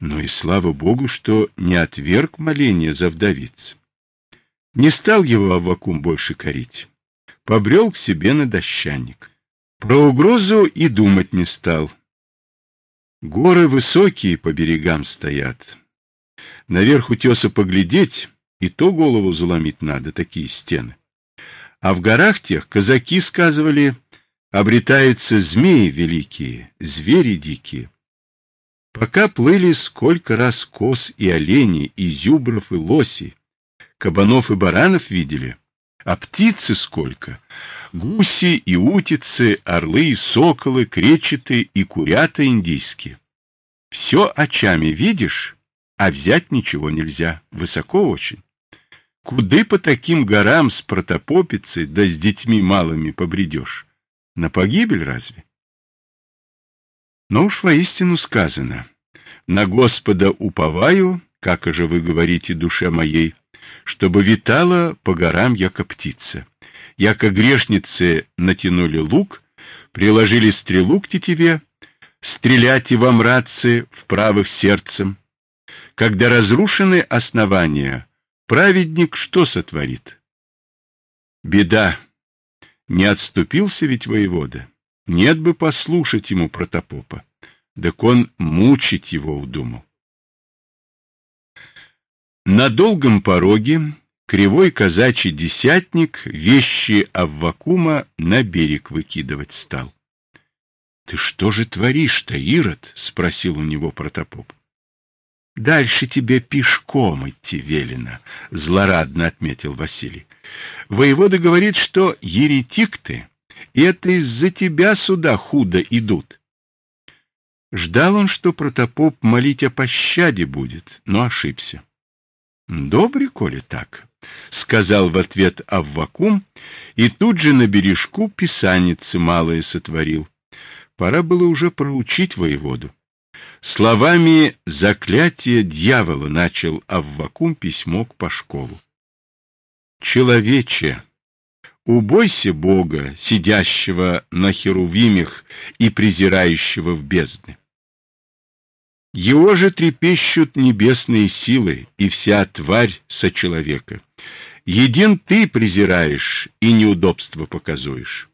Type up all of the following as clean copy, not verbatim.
Но и слава Богу, что не отверг моление за вдовиц. Не стал его Аввакум больше корить. Побрел к себе на дощаник. Про угрозу и думать не стал. Горы высокие по берегам стоят. Наверх утеса поглядеть, и то голову заломить надо, такие стены. А в горах тех казаки сказывали, обретаются змеи великие, звери дикие. Пока плыли, сколько раз коз и оленей, и зюбров, и лосей, кабанов и баранов видели, а птицы сколько, гуси и утицы, орлы и соколы, кречеты и курята индийские. Все очами видишь, а взять ничего нельзя, высоко очень. Куды по таким горам с протопопицей да с детьми малыми побредешь? На погибель разве? Но уж воистину сказано: на Господа уповаю, как же вы говорите душе моей, чтобы витала по горам яко птица. Яко грешницы натянули лук, приложили стрелу к тетиве, стрелять и во мрацы в правых сердцем. Когда разрушены основания, праведник что сотворит? Беда! Не отступился ведь воевода. Нет бы послушать ему протопопа. Так он мучить его удумал. На долгом пороге кривой казачий десятник вещи Аввакума на берег выкидывать стал. — Ты что же творишь-то, Ирод? — спросил у него протопоп. — Дальше тебе пешком идти велено, — злорадно отметил Василий. — Воевода говорит, что еретик ты, и это из-за тебя сюда худо идут. Ждал он, что протопоп молить о пощаде будет, но ошибся. — Добре, коли так, — сказал в ответ Аввакум, и тут же на бережку писаницы малое сотворил. Пора было уже проучить воеводу. Словами заклятия дьявола начал Аввакум письмо к Пашкову. «Человече, убойся Бога, сидящего на херувимях и презирающего в бездны. Его же трепещут небесные силы и вся тварь сочеловека. Един ты презираешь и неудобство показуешь».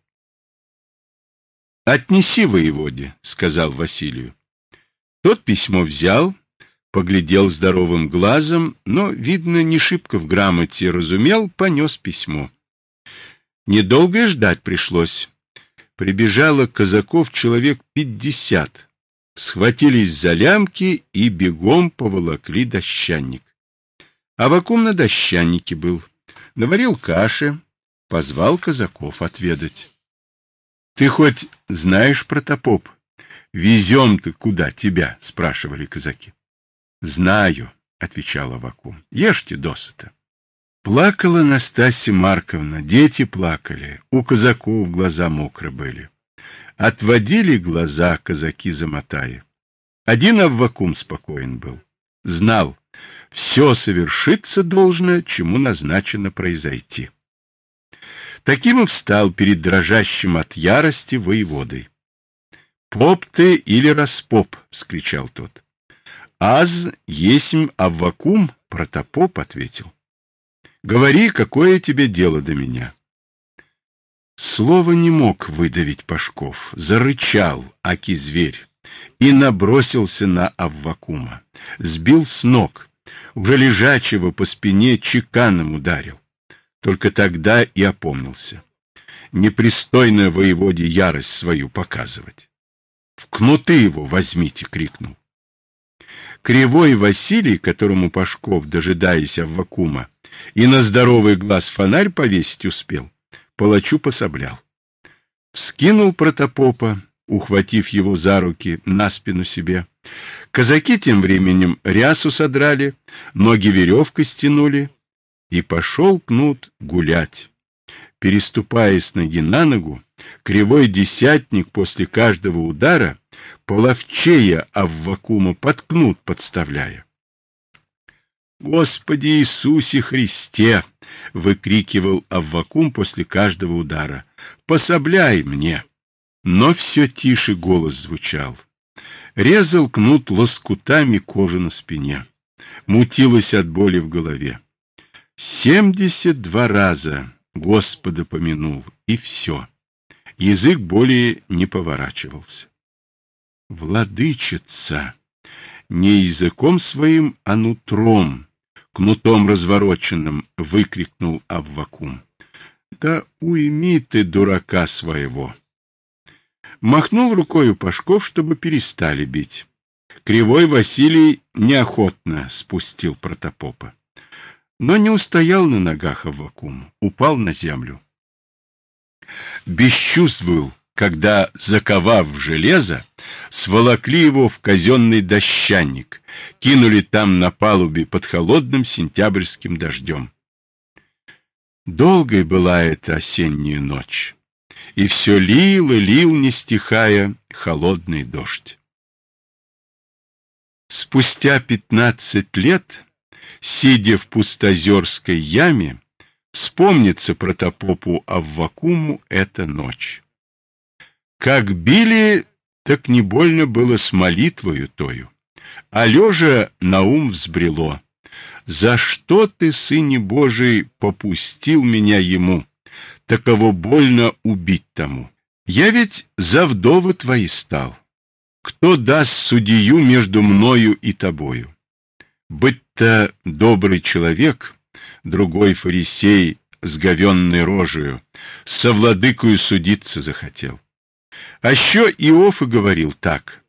«Отнеси воеводе», — сказал Василию. Тот письмо взял, поглядел здоровым глазом, но, видно, не шибко в грамоте разумел, понес письмо. Недолго и ждать пришлось. Прибежало казаков человек 50, схватились за лямки и бегом поволокли дощаник. Аввакум на дощанике был, наварил каши, позвал казаков отведать. — Ты хоть знаешь, протопоп, везем-то куда тебя? — спрашивали казаки. — Знаю, — отвечал Аввакум, — ешьте досыта. Плакала Настасья Марковна, дети плакали, у казаков глаза мокры были. Отводили глаза казаки, замотая. Один Аввакум спокоен был, знал, все совершиться должно, чему назначено произойти. Таким и встал перед дрожащим от ярости воеводой. — Поп ты или распоп? — вскричал тот. — Аз есмь Аввакум, протопоп, — ответил. — Говори, какое тебе дело до меня? Слово не мог выдавить Пашков, зарычал, аки зверь, и набросился на Аввакума, сбил с ног, уже лежачего по спине чеканом ударил. Только тогда и опомнился. Непристойно воеводе ярость свою показывать. — В кнуты его возьмите! — крикнул. Кривой Василий, которому Пашков, дожидаясь Аввакума, и на здоровый глаз фонарь повесить успел, палачу пособлял. Вскинул протопопа, ухватив его за руки на спину себе. Казаки тем временем рясу содрали, ноги веревкой стянули, и пошел кнут гулять. Переступая с ноги на ногу, кривой десятник после каждого удара половчея Аввакума под кнут подставляя. «Господи Иисусе Христе!» — выкрикивал Аввакум после каждого удара. «Пособляй мне!» Но все тише голос звучал. Резал кнут лоскутами кожу на спине. Мутилось от боли в голове. 72 раза Господа помянул, и все. Язык более не поворачивался. Владычица! Не языком своим, а нутром, кнутом развороченным, выкрикнул Аввакум. Да уйми ты дурака своего! Махнул рукою Пашков, чтобы перестали бить. Кривой Василий неохотно спустил протопопа. Но не устоял на ногах Аввакум, упал на землю. Без чувств был, когда, заковав в железо, сволокли его в казенный дощанник, кинули там на палубе под холодным сентябрьским дождем. Долгой была эта осенняя ночь, и все лил и лил, не стихая, холодный дождь. Спустя 15 лет, сидя в пустозерской яме, вспомнится протопопу Аввакуму эта ночь. Как били, так не больно было с молитвою тою, а лежа на ум взбрело: за что ты, Сыне Божий, попустил меня ему, таково больно убить тому? Я ведь за вдовы твои стал. Кто даст судью между мною и тобою? Быть-то добрый человек, другой фарисей с говенной рожею, со владыкою судиться захотел. А еще Иов и говорил так: